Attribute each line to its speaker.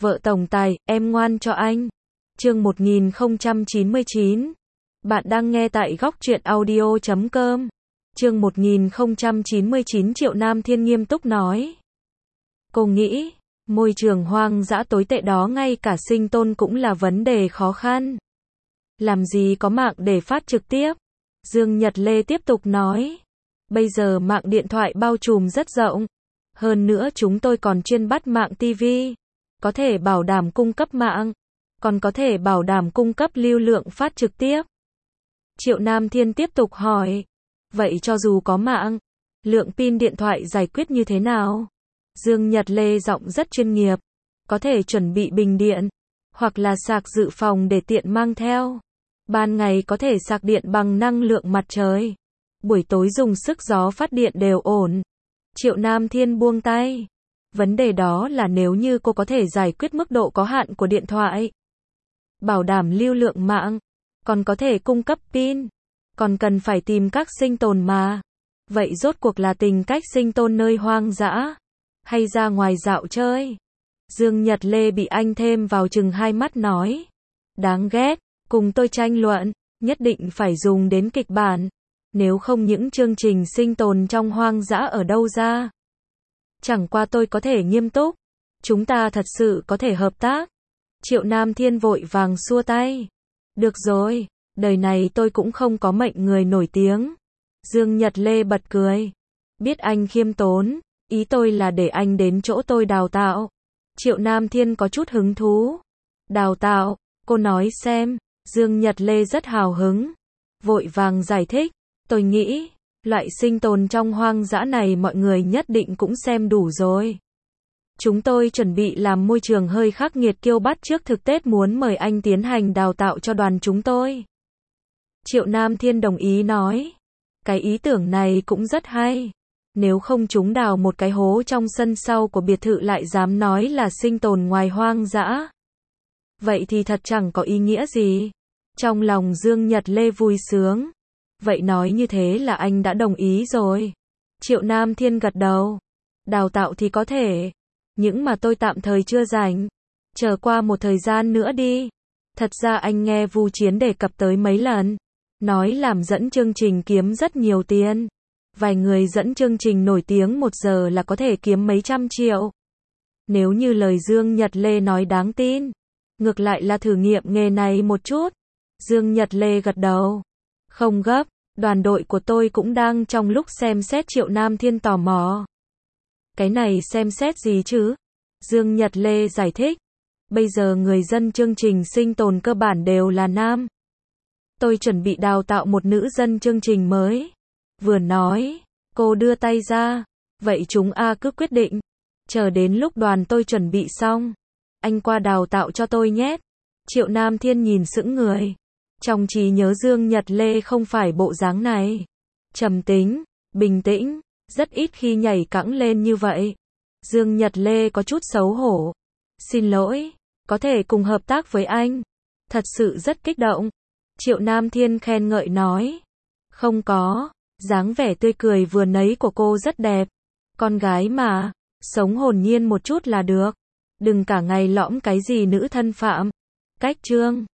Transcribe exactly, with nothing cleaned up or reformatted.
Speaker 1: Vợ tổng tài, em ngoan cho anh. Chương một nghìn không trăm chín mươi chín. Bạn đang nghe tại góc truyện audio chấm com. Chương một nghìn không trăm chín mươi chín. Triệu Nam Thiên nghiêm túc nói. Cô nghĩ, môi trường hoang dã tồi tệ đó ngay cả sinh tồn cũng là vấn đề khó khăn. Làm gì có mạng để phát trực tiếp? Dương Nhật Lê tiếp tục nói. Bây giờ mạng điện thoại bao trùm rất rộng. Hơn nữa chúng tôi còn chuyên bắt mạng ti vi. Có thể bảo đảm cung cấp mạng. Còn có thể bảo đảm cung cấp lưu lượng phát trực tiếp. Triệu Nam Thiên tiếp tục hỏi. Vậy cho dù có mạng, lượng pin điện thoại giải quyết như thế nào? Dương Nhật Lê giọng rất chuyên nghiệp. Có thể chuẩn bị bình điện. Hoặc là sạc dự phòng để tiện mang theo. Ban ngày có thể sạc điện bằng năng lượng mặt trời. Buổi tối dùng sức gió phát điện đều ổn. Triệu Nam Thiên buông tay. Vấn đề đó là nếu như cô có thể giải quyết mức độ có hạn của điện thoại. Bảo đảm lưu lượng mạng. Còn có thể cung cấp pin. Còn cần phải tìm các sinh tồn mà. Vậy rốt cuộc là tìm cách sinh tồn nơi hoang dã. Hay ra ngoài dạo chơi? Dương Nhật Lê bị anh thêm vào chừng hai mắt nói. Đáng ghét. Cùng tôi tranh luận. Nhất định phải dùng đến kịch bản. Nếu không những chương trình sinh tồn trong hoang dã ở đâu ra? Chẳng qua tôi có thể nghiêm túc. Chúng ta thật sự có thể hợp tác. Triệu Nam Thiên vội vàng xua tay. Được rồi, đời này tôi cũng không có mệnh người nổi tiếng. Dương Nhật Lê bật cười. Biết anh khiêm tốn, ý tôi là để anh đến chỗ tôi đào tạo. Triệu Nam Thiên có chút hứng thú. Đào tạo, cô nói xem. Dương Nhật Lê rất hào hứng. Vội vàng giải thích. Tôi nghĩ, loại sinh tồn trong hoang dã này mọi người nhất định cũng xem đủ rồi. Chúng tôi chuẩn bị làm môi trường hơi khắc nghiệt kiêu bắt trước thực Tết muốn mời anh tiến hành đào tạo cho đoàn chúng tôi. Triệu Nam Thiên đồng ý nói. Cái ý tưởng này cũng rất hay. Nếu không chúng đào một cái hố trong sân sau của biệt thự lại dám nói là sinh tồn ngoài hoang dã. Vậy thì thật chẳng có ý nghĩa gì. Trong lòng Dương Nhật Lê vui sướng. Vậy nói như thế là anh đã đồng ý rồi. Triệu Nam Thiên gật đầu. Đào tạo thì có thể. Nhưng mà tôi tạm thời chưa rảnh. Chờ qua một thời gian nữa đi. Thật ra anh nghe Vu Chiến đề cập tới mấy lần. Nói làm dẫn chương trình kiếm rất nhiều tiền. Vài người dẫn chương trình nổi tiếng một giờ là có thể kiếm mấy trăm triệu. Nếu như lời Dương Nhật Lê nói đáng tin. Ngược lại là thử nghiệm nghề này một chút. Dương Nhật Lê gật đầu. Không gấp, đoàn đội của tôi cũng đang trong lúc xem xét. Triệu Nam Thiên tò mò. Cái này xem xét gì chứ? Dương Nhật Lê giải thích. Bây giờ người dân chương trình sinh tồn cơ bản đều là nam. Tôi chuẩn bị đào tạo một nữ dân chương trình mới. Vừa nói, cô đưa tay ra. Vậy chúng A cứ quyết định. Chờ đến lúc đoàn tôi chuẩn bị xong. Anh qua đào tạo cho tôi nhé. Triệu Nam Thiên nhìn sững người. Trong trí nhớ Dương Nhật Lê không phải bộ dáng này. Trầm tính, bình tĩnh, rất ít khi nhảy cẫng lên như vậy. Dương Nhật Lê có chút xấu hổ. Xin lỗi, có thể cùng hợp tác với anh. Thật sự rất kích động. Triệu Nam Thiên khen ngợi nói. Không có, dáng vẻ tươi cười vừa nấy của cô rất đẹp. Con gái mà, sống hồn nhiên một chút là được. Đừng cả ngày lõm cái gì nữ thân phạm. Cách chương.